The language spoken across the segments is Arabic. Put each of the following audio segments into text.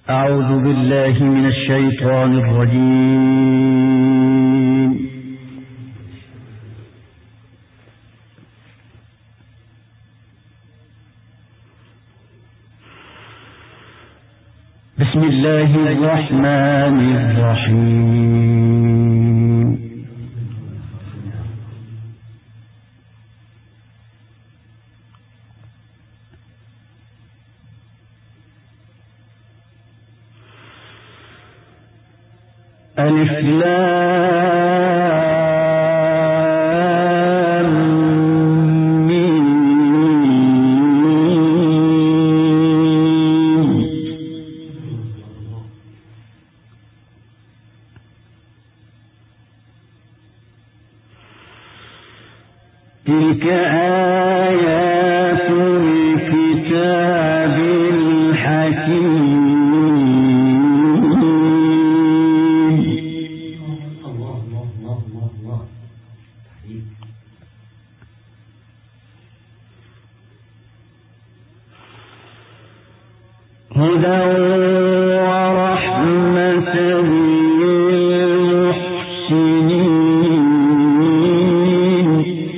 أعوذ بالله من الشيطان الرجيم. بسم الله الرحمن الرحيم. ألف لام ميم. تلك آيات الكتاب الحكيم. هدى ورحمة للمحسنين.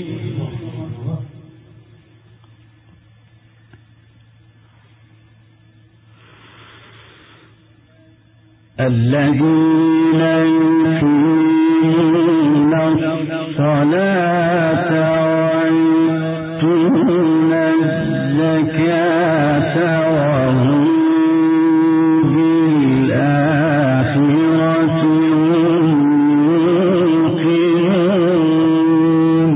الذين يقيمون الصلاة ويؤتون الزكاة وهم بالآخرة هم يوقنون.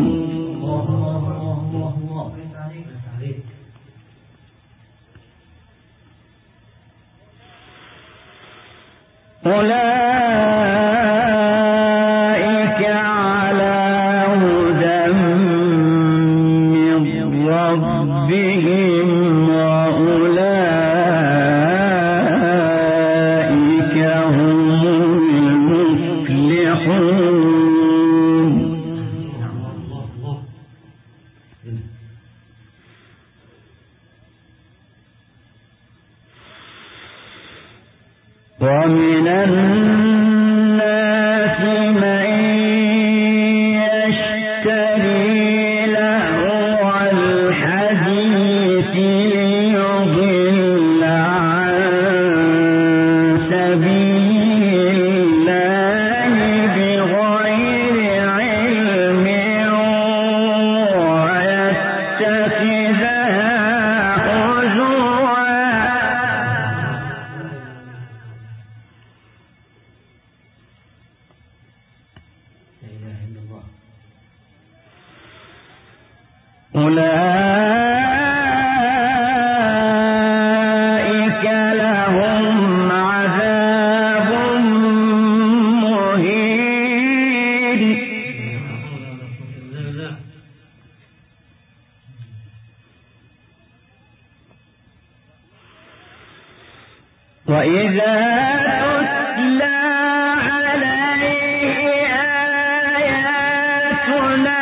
أولئك على هدى من ربهم وأولئك هم المفلحون. ومن الناس من يشتري لهو الحديث ليضل عن سبيل الله بغير علم ويتخذها هزوا. أولئك لهم عذاب مهين. وإذا تتلى عليه آياتنا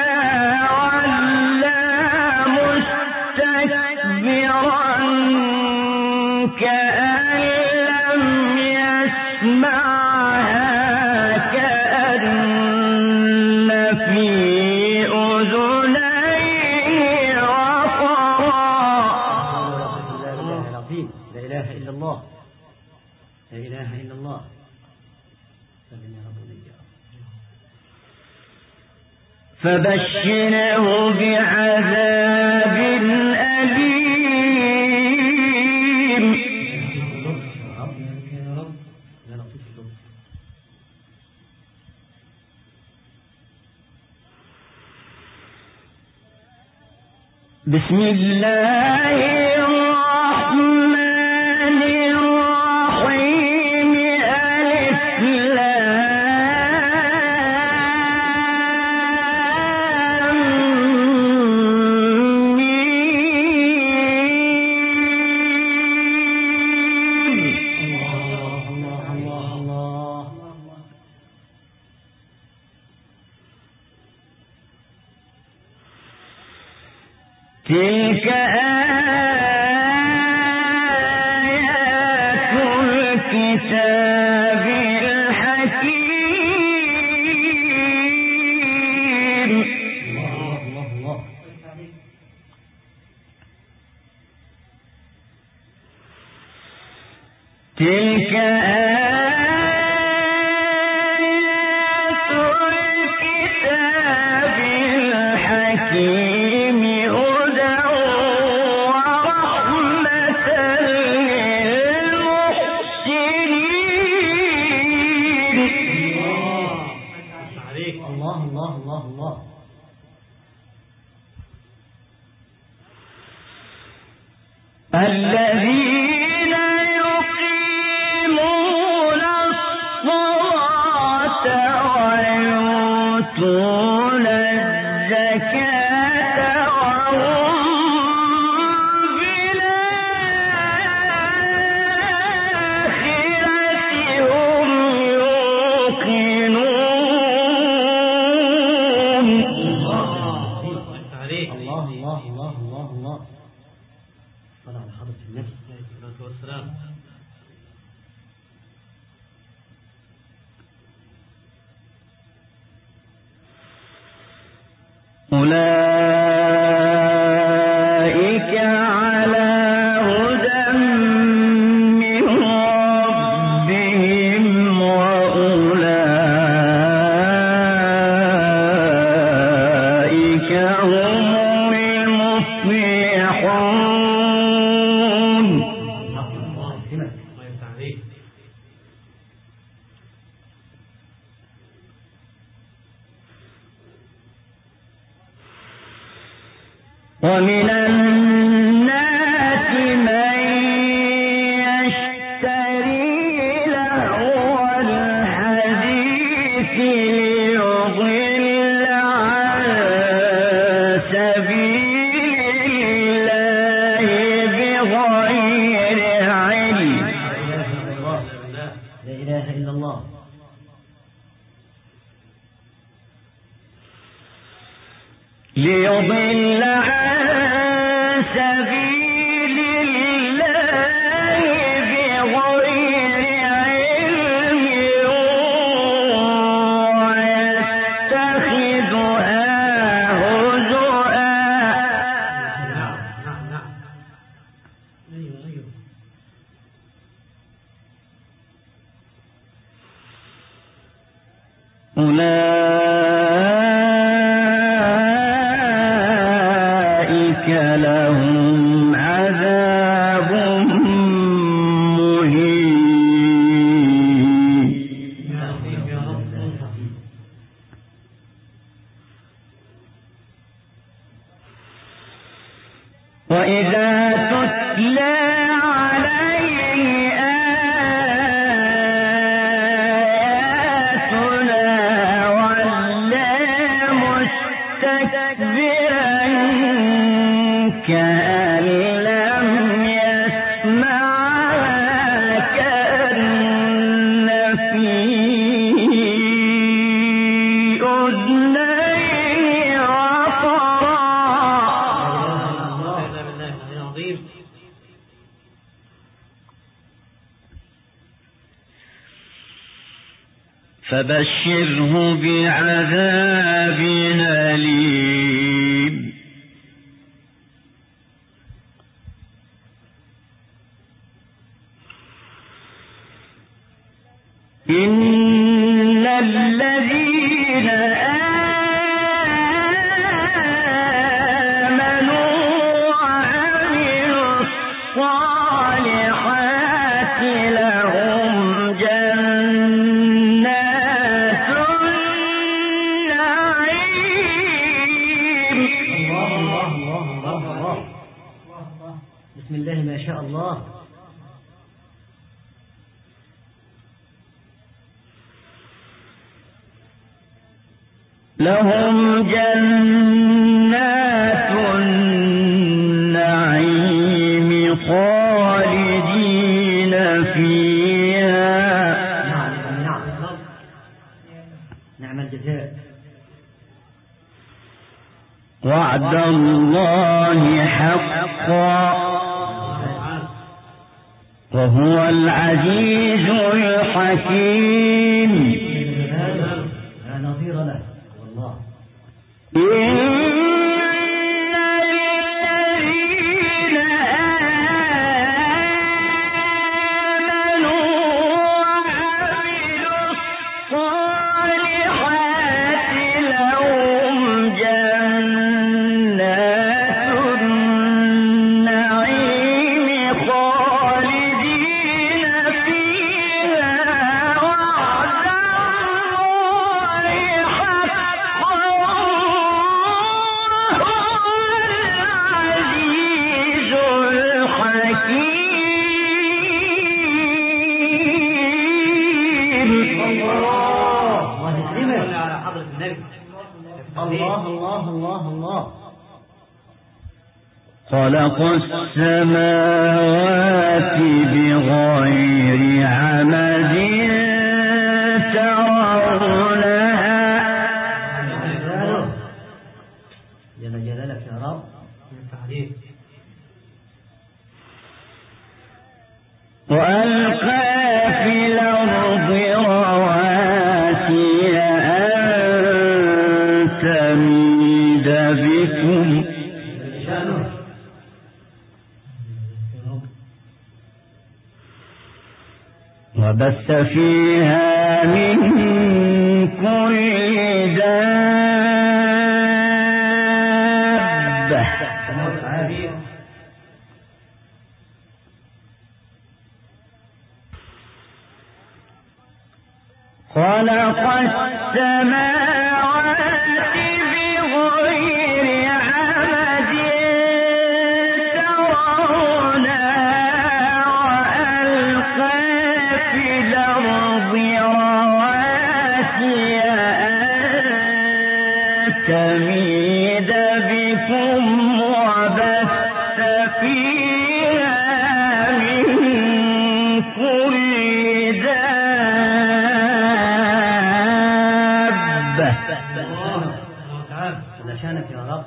مستكبرا كأن لم يسمعها كأن في أذنيه وقرا. لا إله إلا الله، لا إله إلا الله. فبشره بعذاب أليم. بسم الله الرحمن الرحيم. ألف لام تلك آيات الكتاب الكتاب الحكيم. تلك آيات الكتاب الحكيم هدى ورحمة للمحسنين. الله الله الله الله. الذين يقيمون الصلاة ويؤتون الزكاة وهم بالآخرة هم يوقنون. الله الله الله الله الله. صلى على حضرة النبي عليه الصلاة والسلام. أولئك على هدى من ربهم وأولئك هم المفلحون. ومن الناس من يشتري لهو الحديث ليضل عن سبيل الله بغير علم. لا إله إلا الله. ليضل عن سبيل الله بغير علم ويتخذها هزؤا. أولئك لهم عذاب مهين. وإذا تتلى عليه آياتنا ولى مستكبرا كأن لم يسمعها كأن في أذنيه وقرا. فبشره بعذاب أليم. إن الذين آمنوا وعملوا الصالحات لهم جنات النعيم. الله الله الله الله. بسم الله ما شاء الله. لهم جنات النعيم خالدين فيها. نعم الجزاء. وعد الله حقا وهو العزيز الحكيم. لا نظير له والله. خلق السماوات بغير عمد ترونها. جل جلالك يا رب. وألقى في الأرض رواسي أن تميد بكم وبث فيها من كل دابة خلق السماوات بغير عمد ترونها وألقى في الأرض رواسي أن تميد بكم وبث فيها من كل دابة. لشانك يا رب.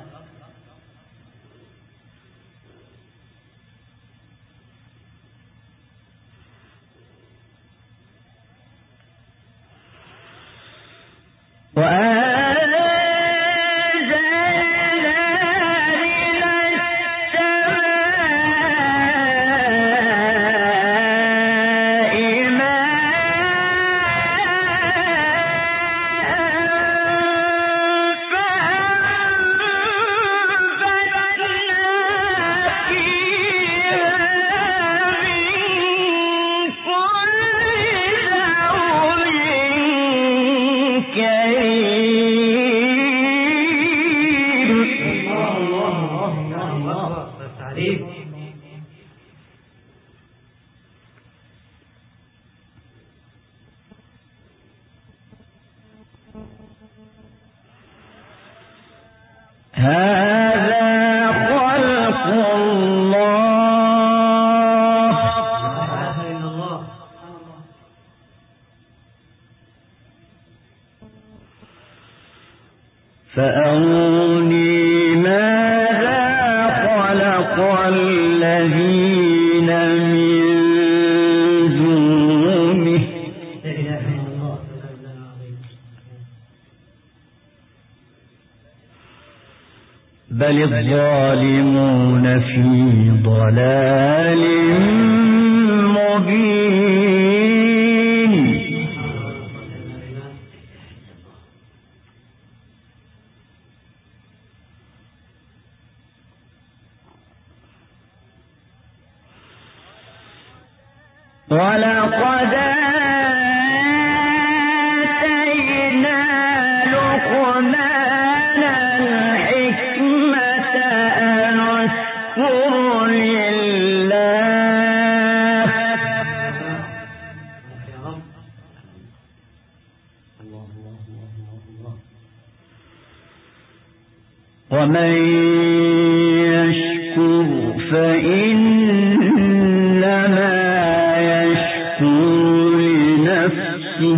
هذا خلق الله فأروني ماذا خلق الذين من دونه بل الظالمون في ضلال مبين. ولقد آتينا لقمان الحكمة أن اشكر لله ومن يشكر فإنما يشكر لنفسه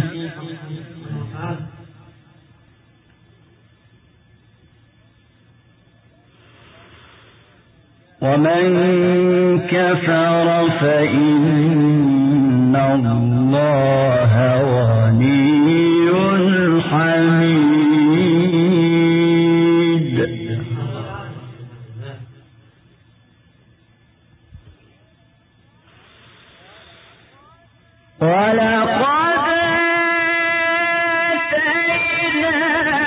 ومن كفر فإن الله غني حميد. ولقد آتينا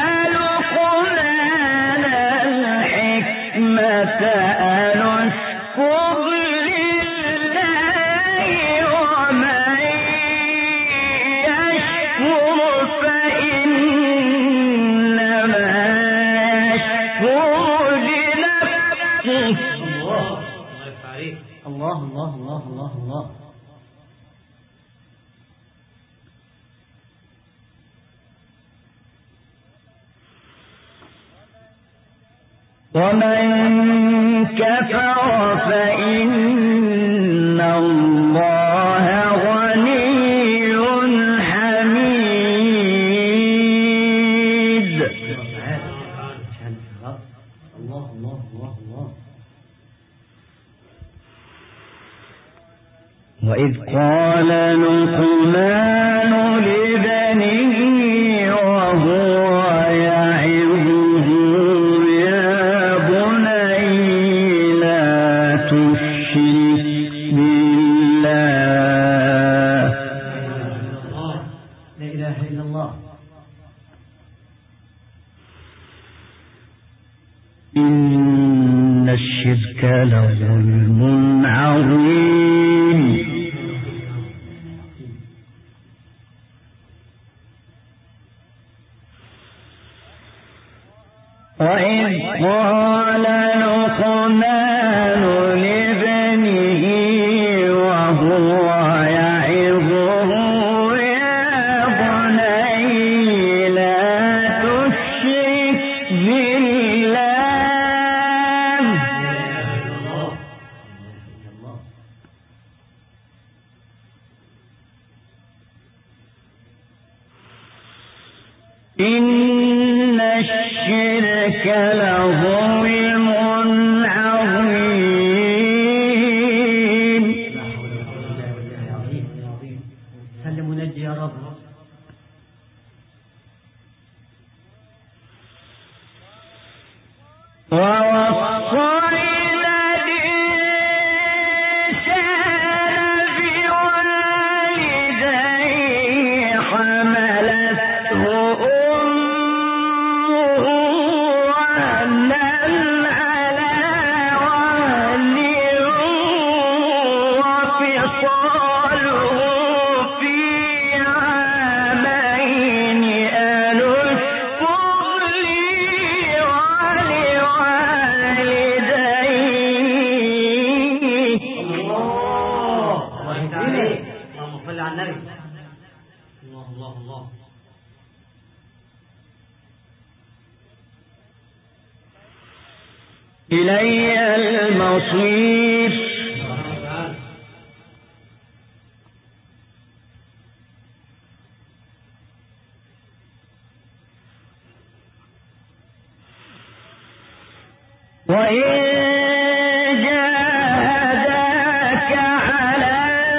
لقمان الحكمة أن اشكر لله ومن يشكر فإنما يشكر لنفسه. الله الله الله الله الله. ومن كفر فإن الله غني حميد. الله الله الله الله. وإذ قال لقمان لبنيه وهو يعظه يا بني لا تشرك بالله لا إله إلا الله. إن الشرك لظلم عظيم. وإذ قال لقمان لابنه وهو يعظه يا بني لا تشرك بالله إن الشرك لظلم عظيم. سلم ونجي يا رب. ووصينا الإنسان بوالديه حملته أمه وهنا على وهن وفصاله في عامين أن اشكر لي ولوالديك. اللهم صل على النبي. الله الله الله. إلي المصير. وإن جاهداك على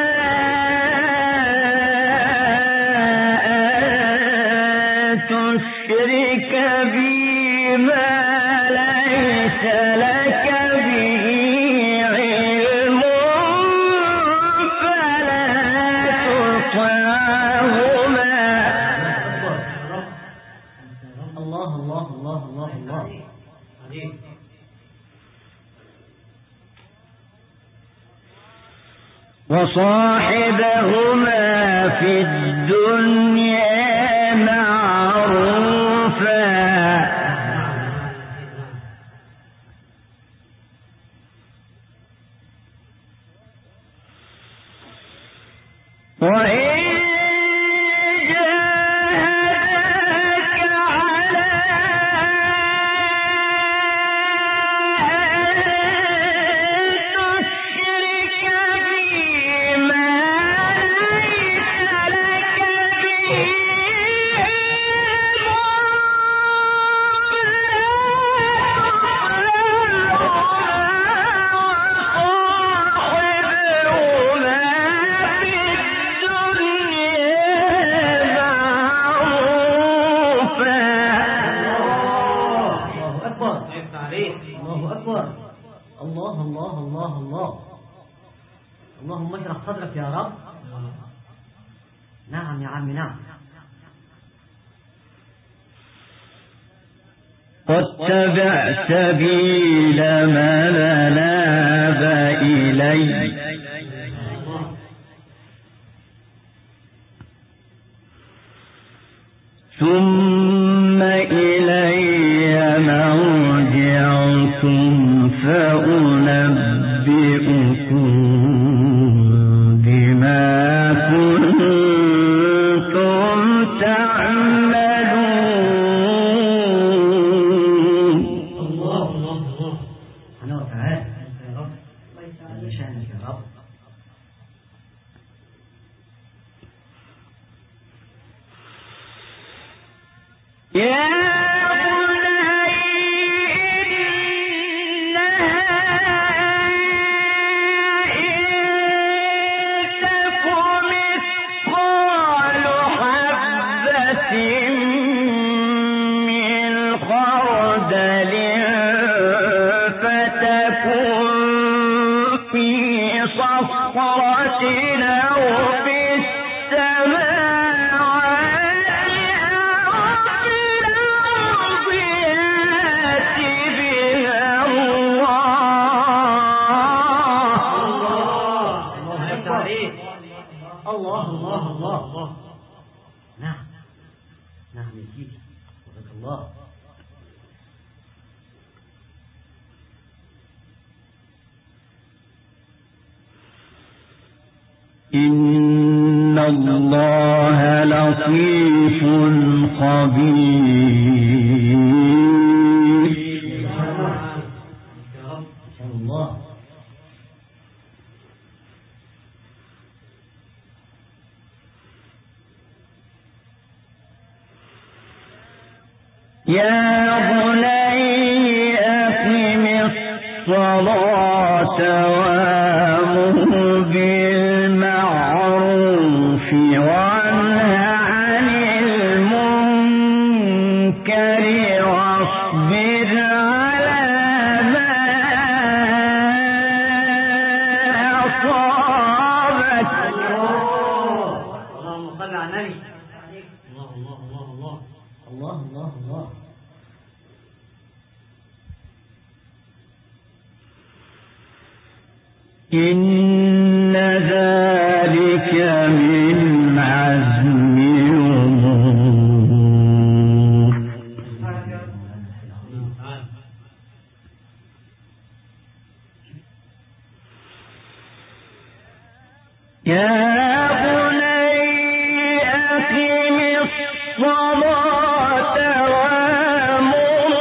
أن تشرك بي ما ليس لك به علم فلا تطعهما. الله الله الله الله الله. وصاحبهما في الدنيا معروفا وإن جاهداك على أن تشرك بي ما الله الله الله الله. اللهم اشرح صدرك يا رب. نعم يا عم نعم. واتبع سبيل من أناب إلي ثم إلي مرجعكم فأنبئكم بما كنتم تعملون. الله الله الله. أنا وتعالى يا رب. الله يسعدك شأنك يا رب. الله الله الله الله. نعم نعم يا سيدي بارك الله. إن الله لطيف خبير. يا رب إن شاء الله. يا بني أقم الصلاة وأمر بالمعروف وانه عن المنكر واصبر على ما أصابك. اللهم صل على النبي. الله الله الله الله الله الله الله. إن ذلك من عزم الأمور. يا بني أقم الصلاة وأمر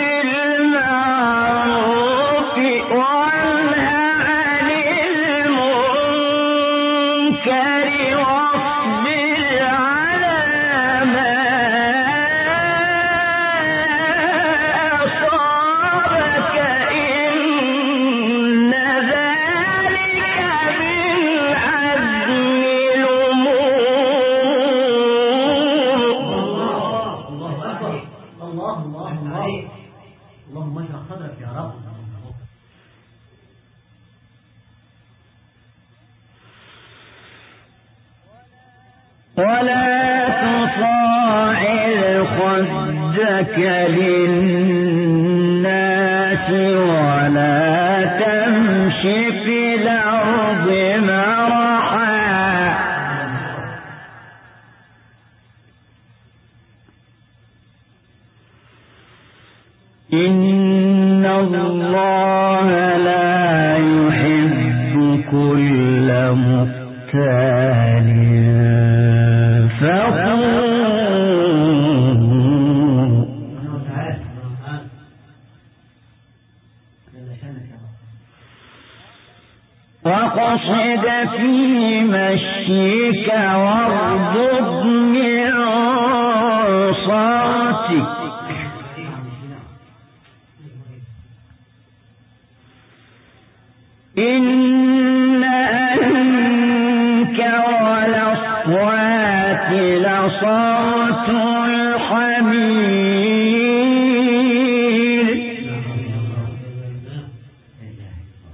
بالمعروف وانه عن المنكر واصبر على ما أصابك. إن ذلك من عزم الأمور. الله أكبر. الله الله الله. اللهم اشرح صدرك يا رب. ولا تصاعر خدك للناس ولا تمش في الأرض مرحا. إن الله لا يحب كل مختال فخور. أنا وتعالى. جل شأنك يا رب. واقصد في مشيك واغضض من صوتك. إن أنكر الأصوات لصوت الحمير.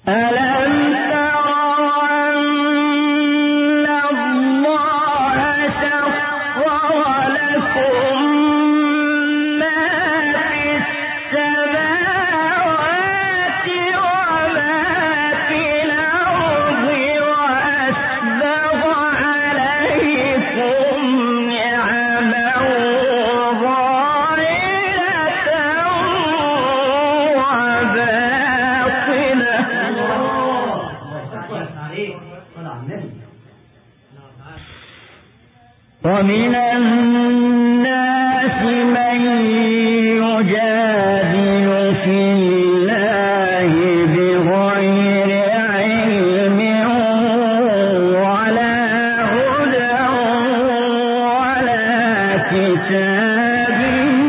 ومن الناس من يجادل في الله بغير علم ولا هدى ولا كتاب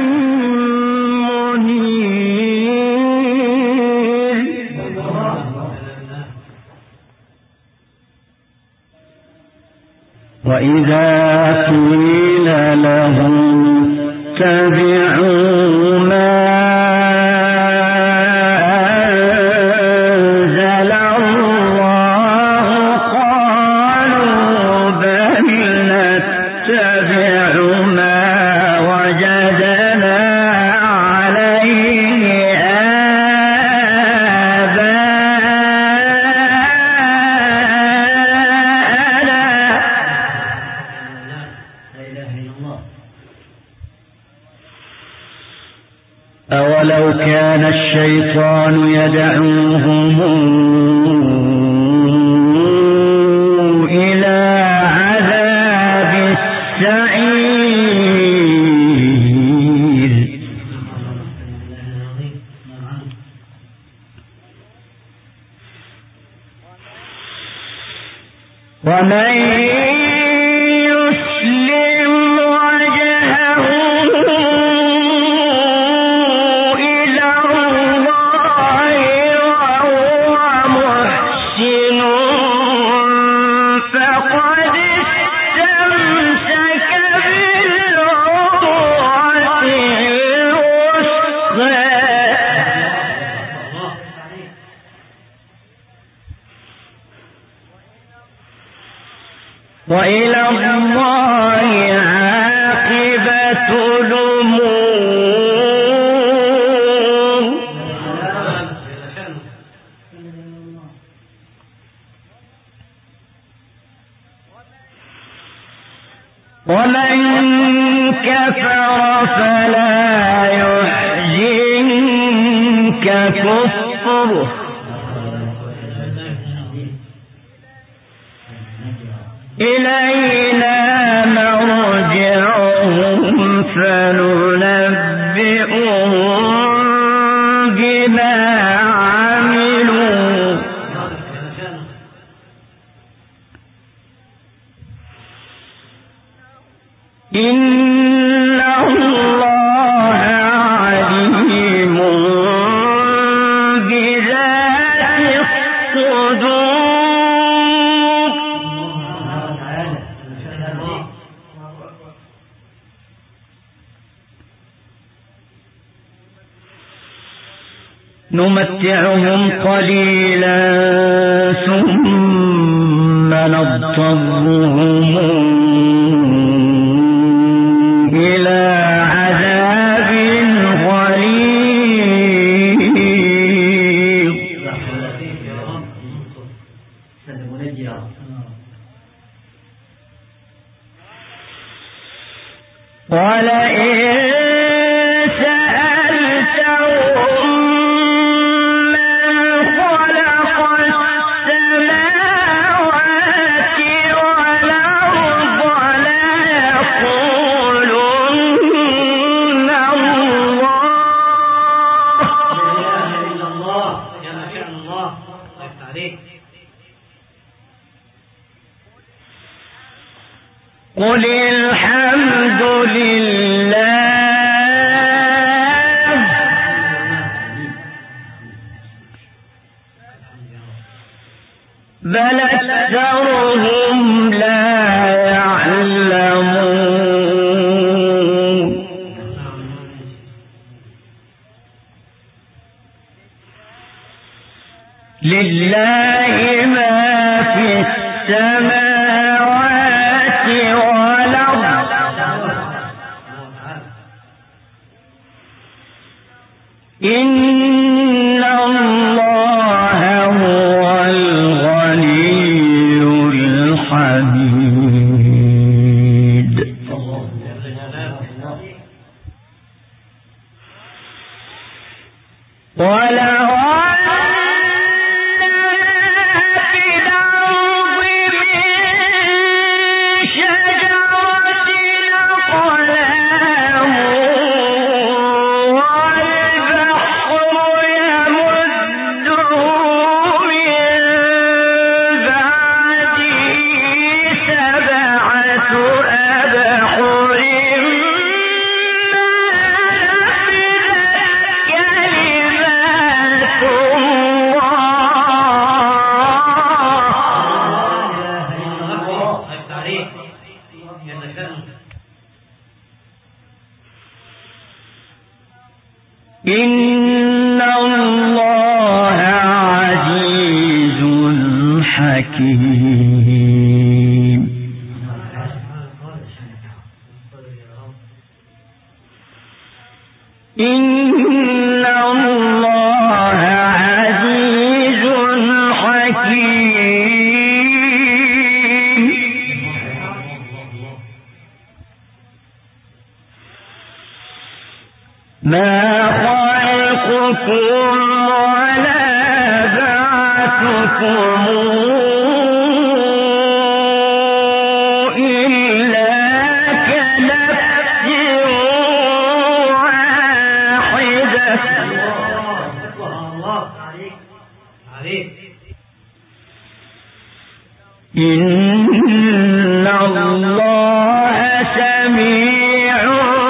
منير. وإذا قيل لهم اتبعوا ما أنزل الله قالوا بل نتبع ما وجدنا عليه أولو كان الشيطان يدعوهم إلى عذاب السعير. ومن يسلم وجهه وإلى الله عاقبة الأمور. ومن كفر فلا يحزنك كفره إلينا مرجعهم فننبئهم بما عملوا إن الله عليم بذات الصدور. نمتعهم قليلا ثم نضطرهم إلى عذاب غليظ. ولئن قل الحمد لله بل أكثرهم لا يعلمون. لله ما في السماوات والأرض إن الله هو الغني الحميد ولو إن الله عزيز حكيم إن الله عزيز حكيم ما خلقكم ولا بعثكم إلا كنفس واحدة إن الله سميع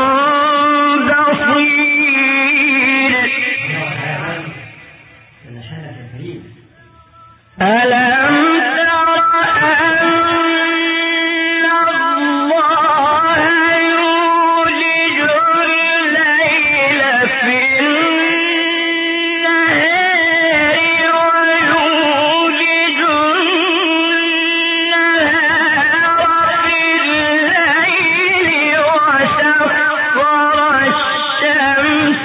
ألم تر أن الله يولج الليل في النهار ويولج النهار في الليل وسخر الشمس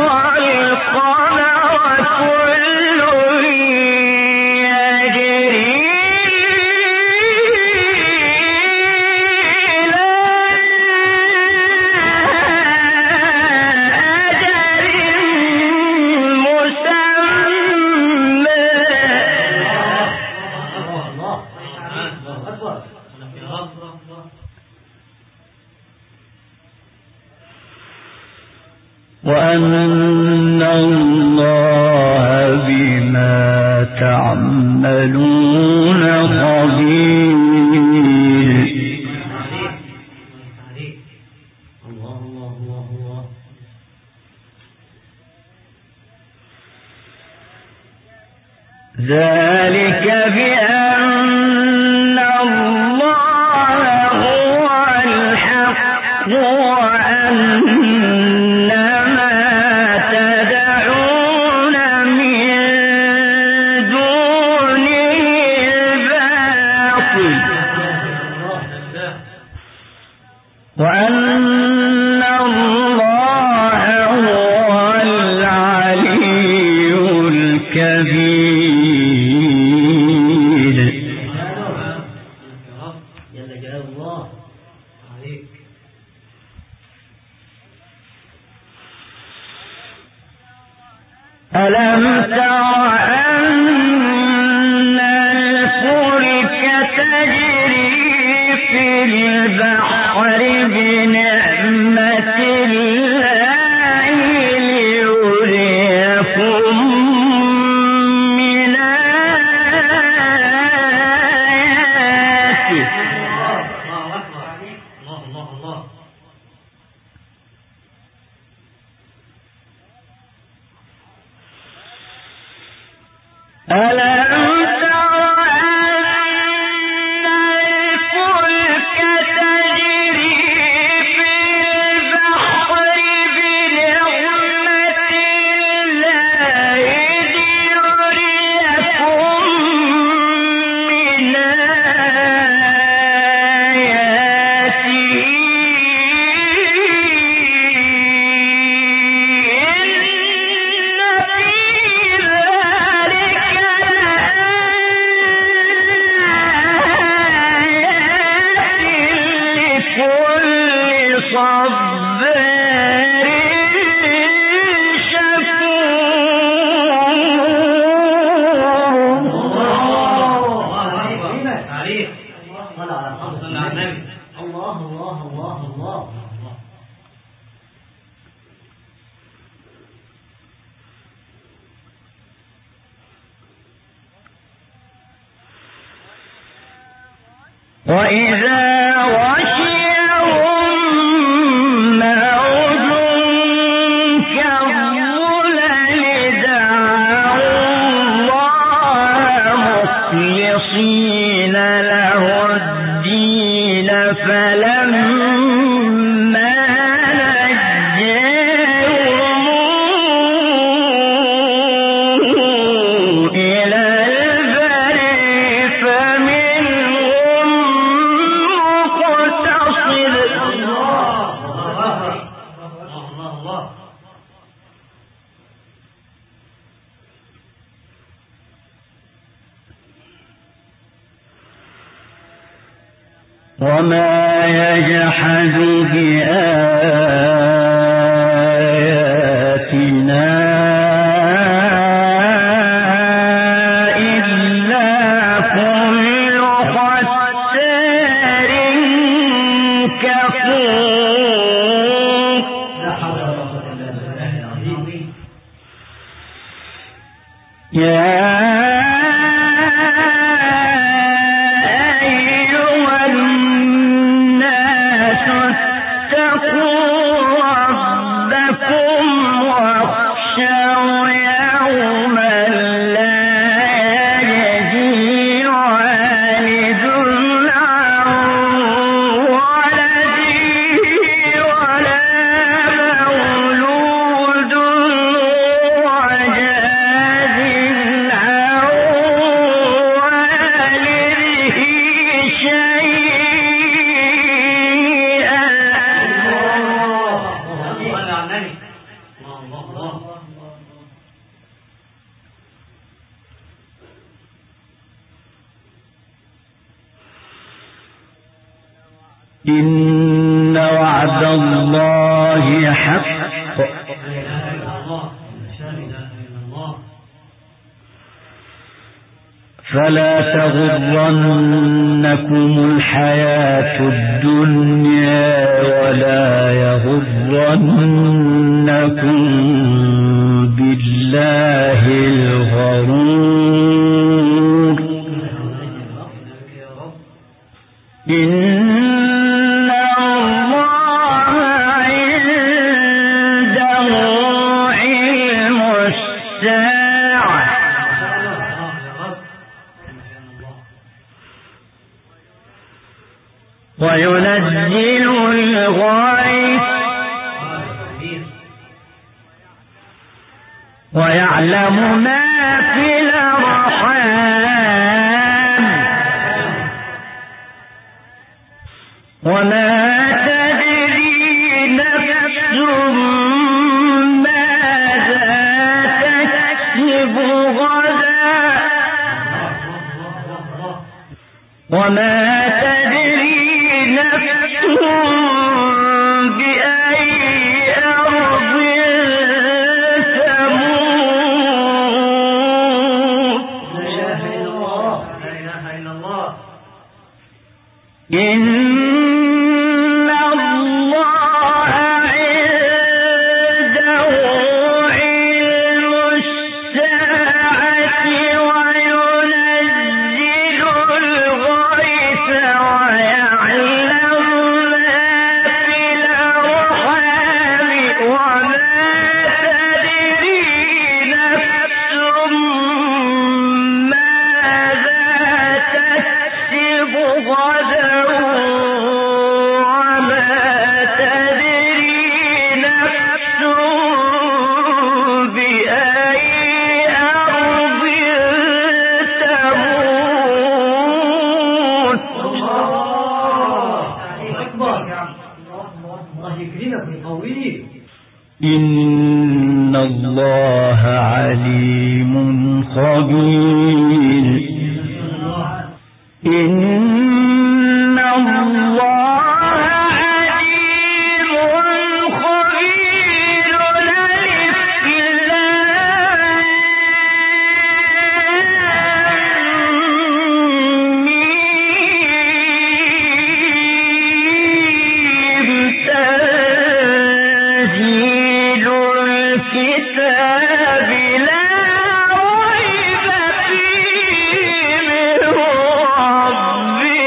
والقمر كل وأن الله بما تعملون خبير ذلك بأن الله هو الحق وأن وأن الله هو العلي الكبير جل جلال الله عليك ألم تر أن الفلك تجري في البحر بنعمة الله ليريكم من آياته ألم تر أن الفلك تجري في البحر بنعمة الله ليريكم وإذا غشيهم موج كالظلل دعوا الله مخلصين له الدين فلما نجاهم إلى البر فمنهم مقتصد وما يجحد بآياتنا إلا كل ختار كفور يا إن وعد الله حق فلا تغرنكم الحياة الدنيا ولا يغرنكم بالله الغرور وينزل الغيث ويعلم ما في الأرحام وما تدري نفس ماذا تكسب غدا وما إن الله عليم خبير إن الله عليم خبير رب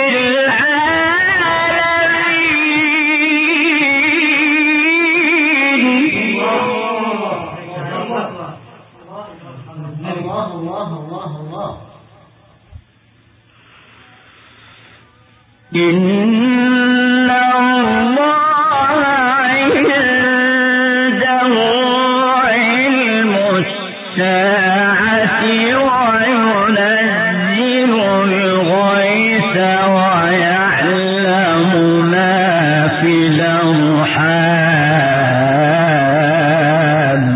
الله الله الله الله. إن الله عنده علم الساعة وينزل الغيث ويعلم ما في الأرحام.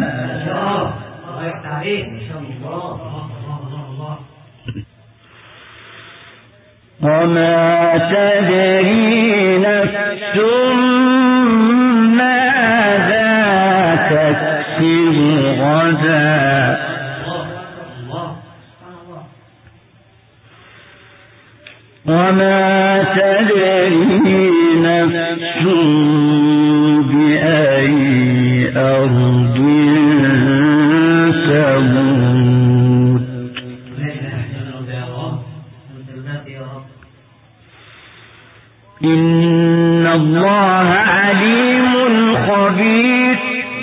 وما تدري نفس ماذا تكسب غدا وما تدري نفس بأي أرض تموت. إن الله عليم خبير.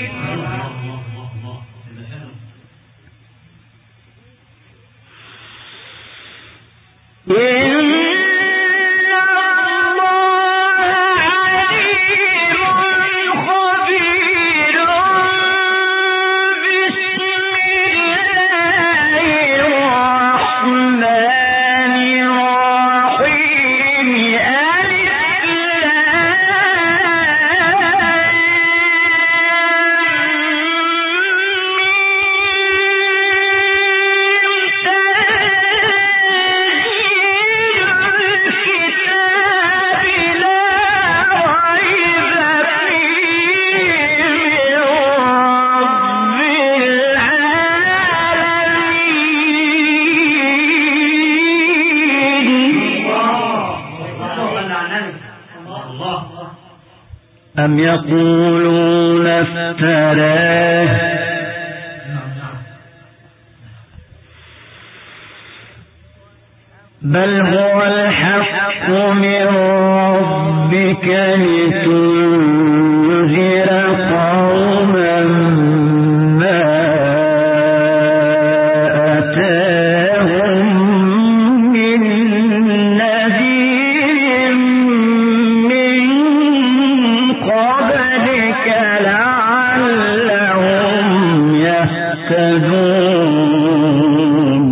أم يقولون افتراه بل هو الحق من ربك لتنذر قوما ما أتاهم من نذير من قبلك لعلهم يهتدون.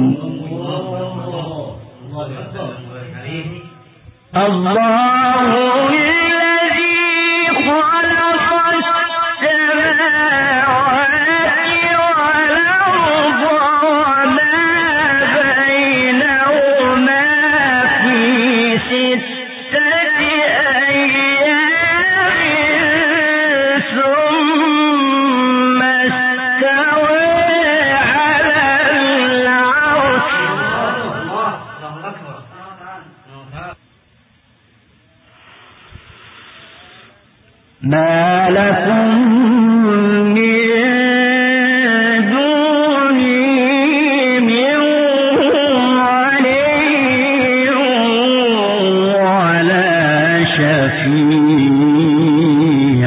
الله الذي خلق السماوات والأرض وما بينهما في 6 أيام ثم استوى على العرش. ما لكم من دونه من ولي ولا شفيع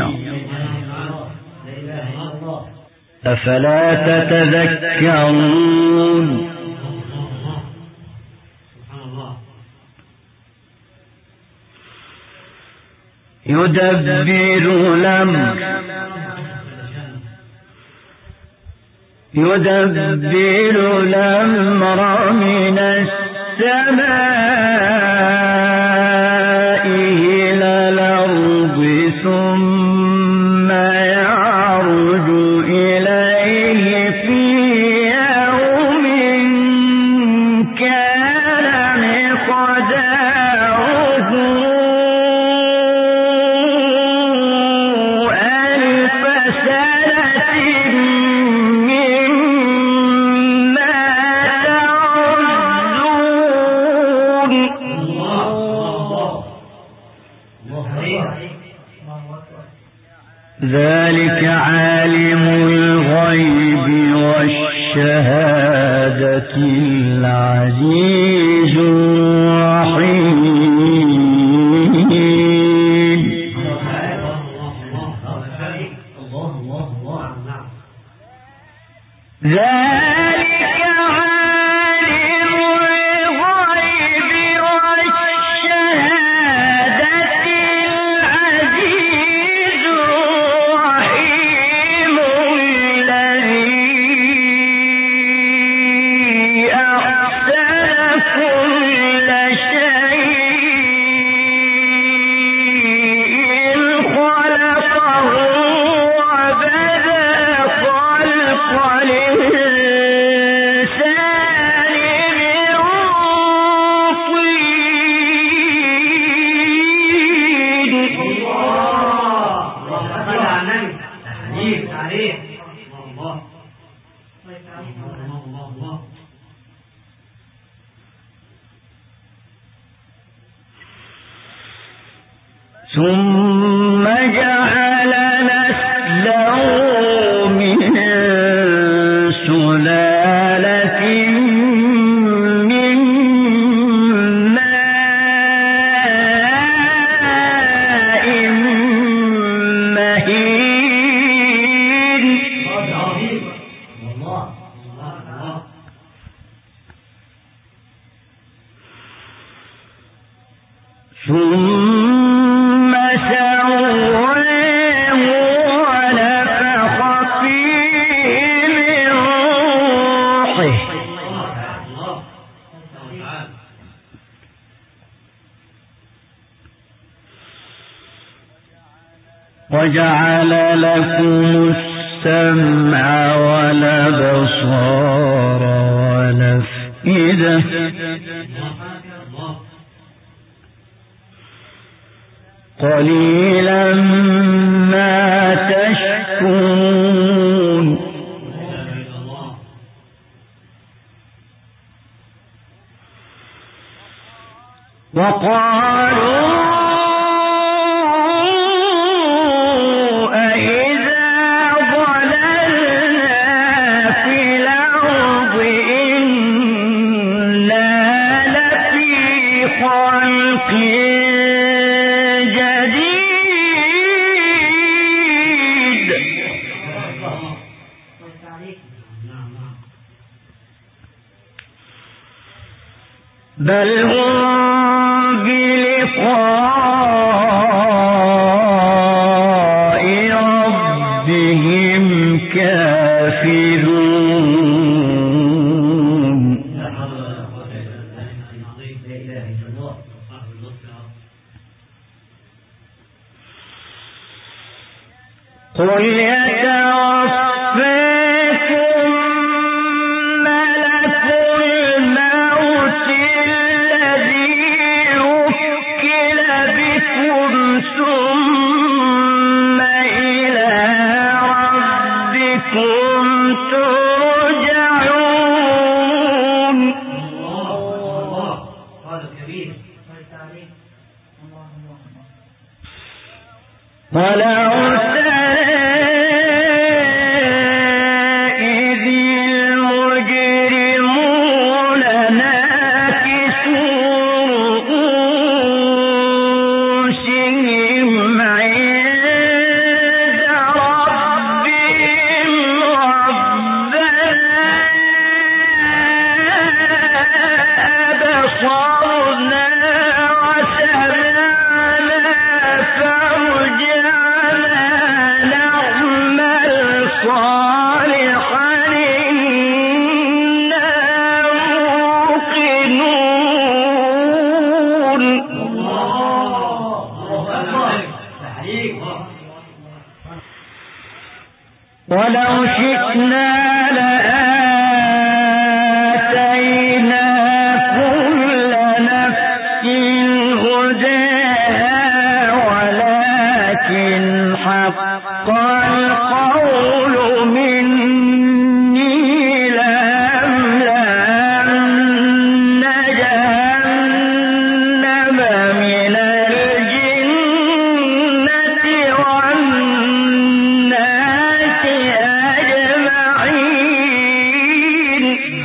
أفلا تتذكرون. يدبر الأمر من السماء إلى الأرض ثم يعرج إليه في يوم كان مقداره 1000 سنة مما تعدون. ذلك عالم الغيب والشهادة العزيز الرحيم. ذلك ثم جعل نسله من سلالة من ماء مهين. ثم سواه ونفخ فيه من روحه وجعل لكم السمع والأبصار والأفئدة قليلا ما تشكرون. وقالوا أإذا ضللنا في الأرض إنا لفي خلق جديد بل هم بلقاء ربهم كافرون. قل يتوفاكم ملك الموت الذي وكل بكم ثم إلى ربكم ترجعون. ولو ولو شئنا لآتينا كل نفس هداها ولكن حق القول مني لأملأن جهنم من الجنة والناس أجمعين.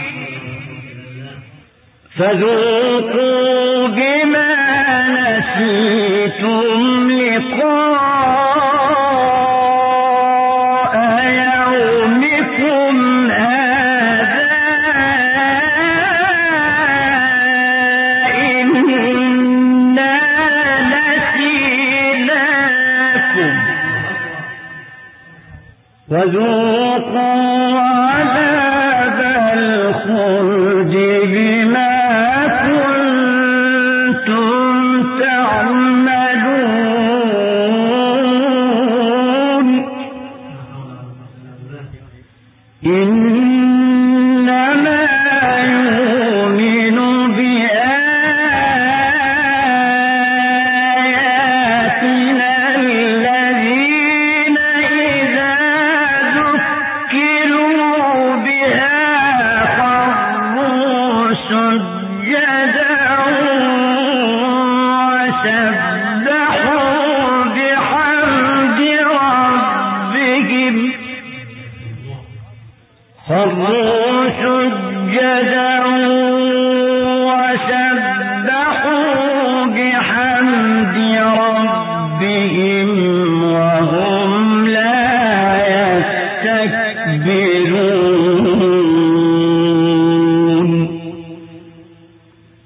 فذوقوا بما نسيتم لقاء يومكم هذا إنا نسيناكم وذوقوا عذاب الخلد بما كنتم تعملون. إنما يؤمن بآياتنا الذين إذا ذكروا خروا سجدا وسبحوا بحمد ربهم وهم لا يستكبرون.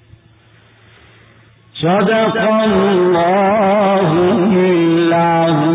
صدق الله العظيم.